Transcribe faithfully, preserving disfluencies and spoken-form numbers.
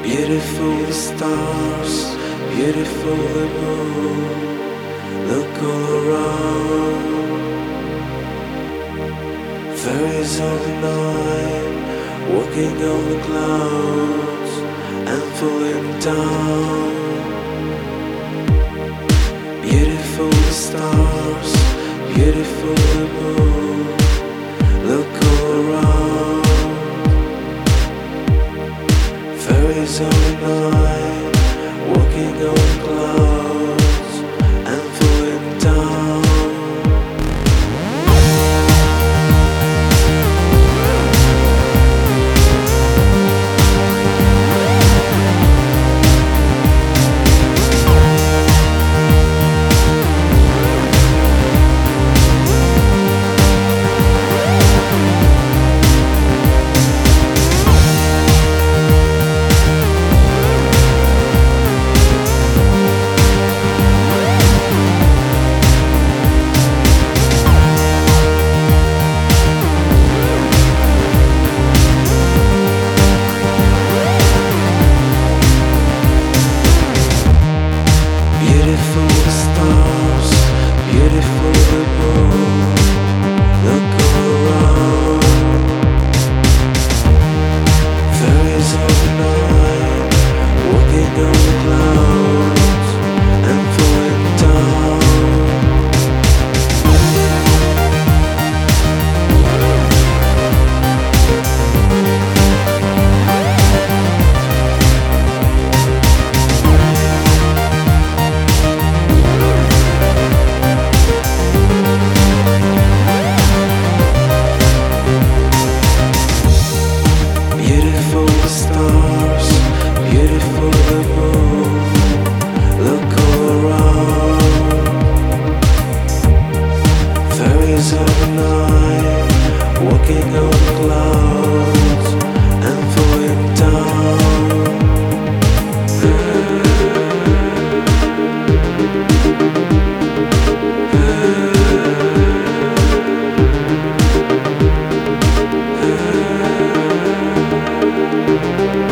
Beautiful the stars, beautiful the moon. Look all around. Fairies of the night, walking on the clouds and falling down. Beautiful the stars, beautiful the moon. Look all around. Fairies of the night, walking on the clouds and falling down. Beautiful the stars, beautiful the moon. Look all around. Fairies of the night, walking on the clouds and falling down. Beautiful the stars, beautiful the moon. Look all around. Fairies of the night, walking on the clouds and falling down. Thank